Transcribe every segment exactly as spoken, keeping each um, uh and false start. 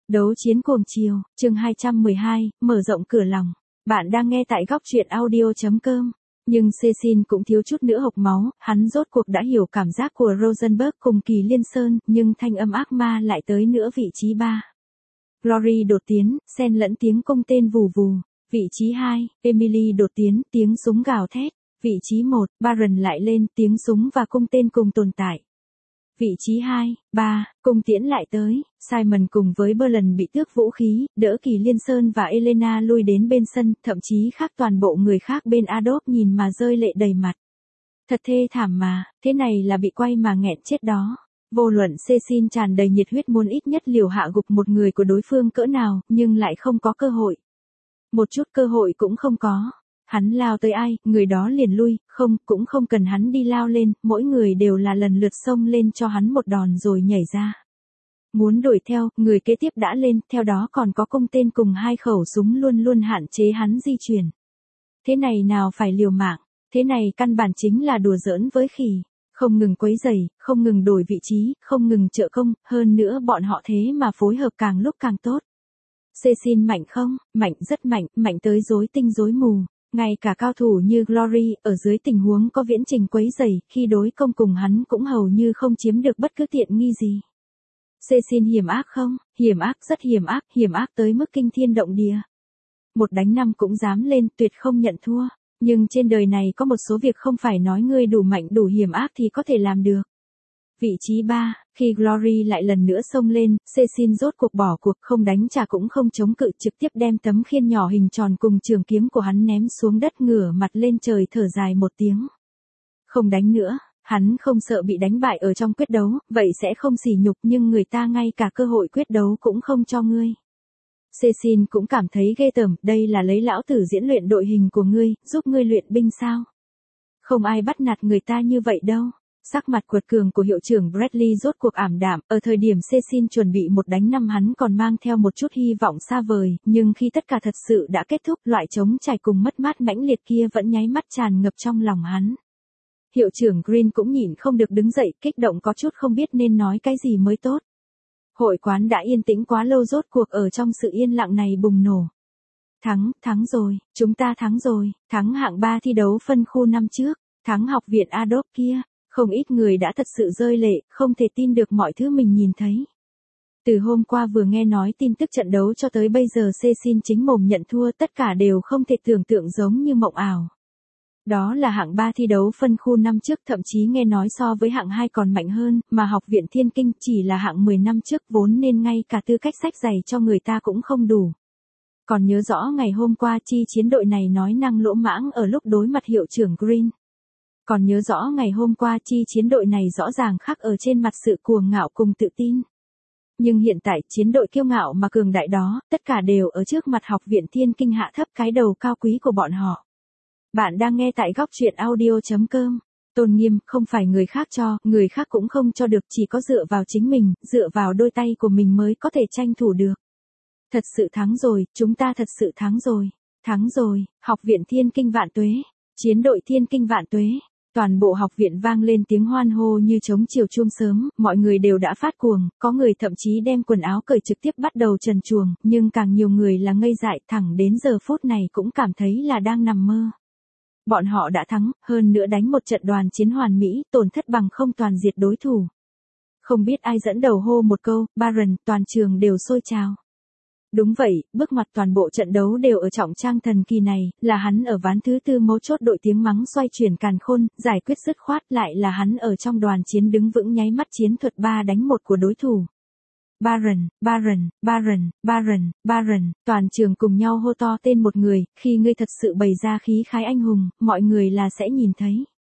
Đấu chiến cuồng chiều, chương hai trăm mười hai, mở rộng cửa lòng. Bạn đang nghe tại góc truyện audio chấm com. Nhưng Cecil cũng thiếu chút nữa hộc máu, hắn rốt cuộc đã hiểu cảm giác của Rosenberg cùng Kỳ Liên Sơn, nhưng thanh âm ác ma lại tới nữa vị trí ba. Glory đột tiến, xen lẫn tiếng cung tên vù vù. Vị trí hai, Emily đột tiến, tiếng súng gào thét. Vị trí một, Baron lại lên, tiếng súng và cung tên cùng tồn tại. Vị trí hai, ba, cung tiễn lại tới, Simon cùng với Berlin bị tước vũ khí, đỡ Kỳ Liên Sơn và Elena lui đến bên sân, thậm chí khác toàn bộ người khác bên Adolf nhìn mà rơi lệ đầy mặt. Thật thê thảm mà, thế này là bị quay mà nghẹn chết đó. Vô luận Cecil tràn đầy nhiệt huyết muốn ít nhất liều hạ gục một người của đối phương cỡ nào, nhưng lại không có cơ hội. Một chút cơ hội cũng không có. Hắn lao tới ai, người đó liền lui, không, cũng không cần hắn đi lao lên, mỗi người đều là lần lượt xông lên cho hắn một đòn rồi nhảy ra. Muốn đuổi theo, người kế tiếp đã lên, theo đó còn có cung tên cùng hai khẩu súng luôn luôn hạn chế hắn di chuyển. Thế này nào phải liều mạng, thế này căn bản chính là đùa giỡn với khỉ, không ngừng quấy rầy, không ngừng đổi vị trí, không ngừng trợ công, hơn nữa bọn họ thế mà phối hợp càng lúc càng tốt. Cecil mạnh không? Mạnh rất mạnh, mạnh tới rối tinh rối mù. Ngay cả cao thủ như Glory, ở dưới tình huống có viễn trình quấy rầy, khi đối công cùng hắn cũng hầu như không chiếm được bất cứ tiện nghi gì. Cecil hiểm ác không? Hiểm ác, rất hiểm ác, hiểm ác tới mức kinh thiên động địa. Một đánh năm cũng dám lên, tuyệt không nhận thua. Nhưng trên đời này có một số việc không phải nói ngươi đủ mạnh đủ hiểm ác thì có thể làm được. Vị trí ba, khi Glory lại lần nữa xông lên, Cecil rốt cuộc bỏ cuộc, không đánh trả cũng không chống cự, trực tiếp đem tấm khiên nhỏ hình tròn cùng trường kiếm của hắn ném xuống đất, ngửa mặt lên trời thở dài một tiếng. Không đánh nữa, hắn không sợ bị đánh bại ở trong quyết đấu, vậy sẽ không sỉ nhục, nhưng người ta ngay cả cơ hội quyết đấu cũng không cho ngươi. Cecil cũng cảm thấy ghê tởm, đây là lấy lão tử diễn luyện đội hình của ngươi, giúp ngươi luyện binh sao? Không ai bắt nạt người ta như vậy đâu. Sắc mặt quật cường của hiệu trưởng Bradley rốt cuộc ảm đạm, ở thời điểm Cecil chuẩn bị một đánh năm hắn còn mang theo một chút hy vọng xa vời, nhưng khi tất cả thật sự đã kết thúc, loại trống trải cùng mất mát mãnh liệt kia vẫn nháy mắt tràn ngập trong lòng hắn. Hiệu trưởng Green cũng nhìn không được đứng dậy, kích động có chút không biết nên nói cái gì mới tốt. Hội quán đã yên tĩnh quá lâu, rốt cuộc ở trong sự yên lặng này bùng nổ. Thắng, thắng rồi, chúng ta thắng rồi, thắng hạng ba thi đấu phân khu năm trước, thắng học viện Adolf kia. Không ít người đã thật sự rơi lệ, không thể tin được mọi thứ mình nhìn thấy. Từ hôm qua vừa nghe nói tin tức trận đấu cho tới bây giờ Cecil chính mồm nhận thua, tất cả đều không thể tưởng tượng, giống như mộng ảo. Đó là hạng ba thi đấu phân khu năm trước, thậm chí nghe nói so với hạng hai còn mạnh hơn, mà học viện Thiên Kinh chỉ là hạng mười năm trước, vốn nên ngay cả tư cách sách giày cho người ta cũng không đủ. Còn nhớ rõ ngày hôm qua chi chiến đội này nói năng lỗ mãng ở lúc đối mặt hiệu trưởng Green. Còn nhớ rõ ngày hôm qua chi chiến đội này rõ ràng khác ở trên mặt sự cuồng ngạo cùng tự tin. Nhưng hiện tại chiến đội kiêu ngạo mà cường đại đó, tất cả đều ở trước mặt học viện Thiên Kinh hạ thấp cái đầu cao quý của bọn họ. Bạn đang nghe tại góc truyện audio chấm com. Tôn nghiêm không phải người khác cho, người khác cũng không cho được, chỉ có dựa vào chính mình, dựa vào đôi tay của mình mới có thể tranh thủ được. Thật sự thắng rồi, chúng ta thật sự thắng rồi. Thắng rồi, học viện Thiên Kinh vạn tuế. Chiến đội Thiên Kinh vạn tuế. Toàn bộ học viện vang lên tiếng hoan hô như trống chiều chuông sớm, mọi người đều đã phát cuồng, có người thậm chí đem quần áo cởi trực tiếp bắt đầu trần truồng, nhưng càng nhiều người là ngây dại, thẳng đến giờ phút này cũng cảm thấy là đang nằm mơ. Bọn họ đã thắng, hơn nữa đánh một trận đoàn chiến hoàn mỹ, tổn thất bằng không toàn diệt đối thủ. Không biết ai dẫn đầu hô một câu, Baron, toàn trường đều sôi trào. Đúng vậy, bước ngoặt toàn bộ trận đấu đều ở trọng trang thần kỳ này, là hắn ở ván thứ tư mấu chốt đội tiếng mắng xoay chuyển càn khôn, giải quyết dứt khoát, lại là hắn ở trong đoàn chiến đứng vững nháy mắt chiến thuật ba đánh một của đối thủ. Baron, Baron, Baron, Baron, Baron, toàn trường cùng nhau hô to tên một người, khi ngươi thật sự bày ra khí khái anh hùng, mọi người là sẽ nhìn thấy.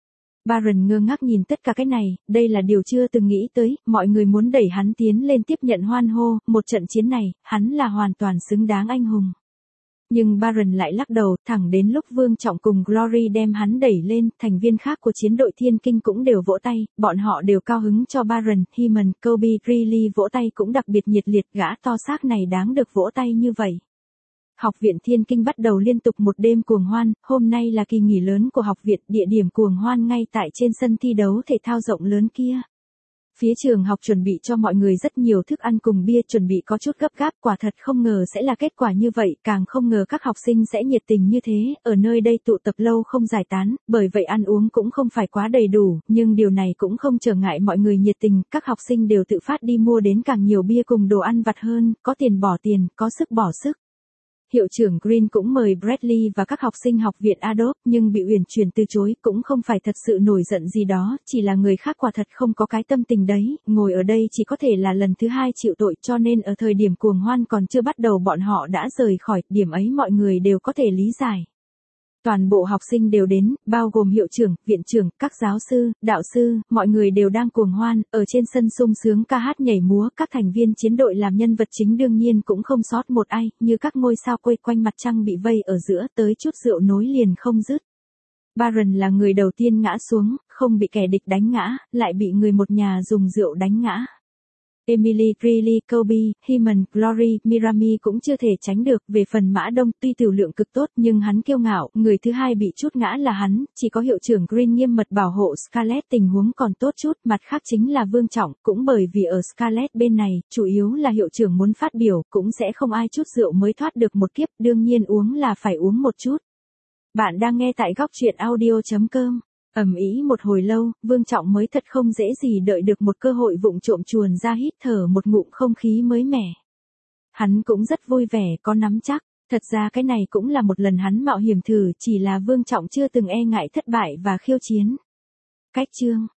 Baron ngơ ngác nhìn tất cả cái này, đây là điều chưa từng nghĩ tới, mọi người muốn đẩy hắn tiến lên tiếp nhận hoan hô, một trận chiến này, hắn là hoàn toàn xứng đáng anh hùng. Nhưng Baron lại lắc đầu, thẳng đến lúc Vương Trọng cùng Glory đem hắn đẩy lên, thành viên khác của chiến đội Thiên Kinh cũng đều vỗ tay, bọn họ đều cao hứng cho Baron, Heeman, Kobe, Riley vỗ tay cũng đặc biệt nhiệt liệt, gã to xác này đáng được vỗ tay như vậy. Học viện Thiên Kinh bắt đầu liên tục một đêm cuồng hoan, hôm nay là kỳ nghỉ lớn của học viện, địa điểm cuồng hoan ngay tại trên sân thi đấu thể thao rộng lớn kia. Phía trường học chuẩn bị cho mọi người rất nhiều thức ăn cùng bia, chuẩn bị có chút gấp gáp, quả thật không ngờ sẽ là kết quả như vậy, càng không ngờ các học sinh sẽ nhiệt tình như thế, ở nơi đây tụ tập lâu không giải tán, bởi vậy ăn uống cũng không phải quá đầy đủ, nhưng điều này cũng không trở ngại mọi người nhiệt tình, các học sinh đều tự phát đi mua đến càng nhiều bia cùng đồ ăn vặt hơn, có tiền bỏ tiền, có sức bỏ sức. Hiệu trưởng Green cũng mời Bradley và các học sinh học viện Adopt, nhưng bị uyển chuyển từ chối, cũng không phải thật sự nổi giận gì đó, chỉ là người khác quả thật không có cái tâm tình đấy, ngồi ở đây chỉ có thể là lần thứ hai chịu tội, cho nên ở thời điểm cuồng hoan còn chưa bắt đầu bọn họ đã rời khỏi, điểm ấy mọi người đều có thể lý giải. Toàn bộ học sinh đều đến, bao gồm hiệu trưởng, viện trưởng, các giáo sư, đạo sư, mọi người đều đang cuồng hoan, ở trên sân sung sướng ca hát nhảy múa, các thành viên chiến đội làm nhân vật chính đương nhiên cũng không sót một ai, như các ngôi sao quay quanh mặt trăng bị vây ở giữa, tới chút rượu nối liền không dứt. Baron là người đầu tiên ngã xuống, không bị kẻ địch đánh ngã, lại bị người một nhà dùng rượu đánh ngã. Emily, Riley, Kobe, Hyman, Glory, Mirami cũng chưa thể tránh được, về phần Mã Đông tuy tiểu lượng cực tốt nhưng hắn kiêu ngạo, người thứ hai bị chút ngã là hắn, chỉ có hiệu trưởng Green nghiêm mật bảo hộ Scarlett tình huống còn tốt chút, mặt khác chính là Vương Trọng, cũng bởi vì ở Scarlett bên này, chủ yếu là hiệu trưởng muốn phát biểu, cũng sẽ không ai chút rượu mới thoát được một kiếp, đương nhiên uống là phải uống một chút. Bạn đang nghe tại góc truyện audio chấm com. Ầm ĩ một hồi lâu, Vương Trọng mới thật không dễ gì đợi được một cơ hội vụng trộm chuồn ra hít thở một ngụm không khí mới mẻ. Hắn cũng rất vui vẻ, có nắm chắc, thật ra cái này cũng là một lần hắn mạo hiểm thử, chỉ là Vương Trọng chưa từng e ngại thất bại và khiêu chiến. Cách chương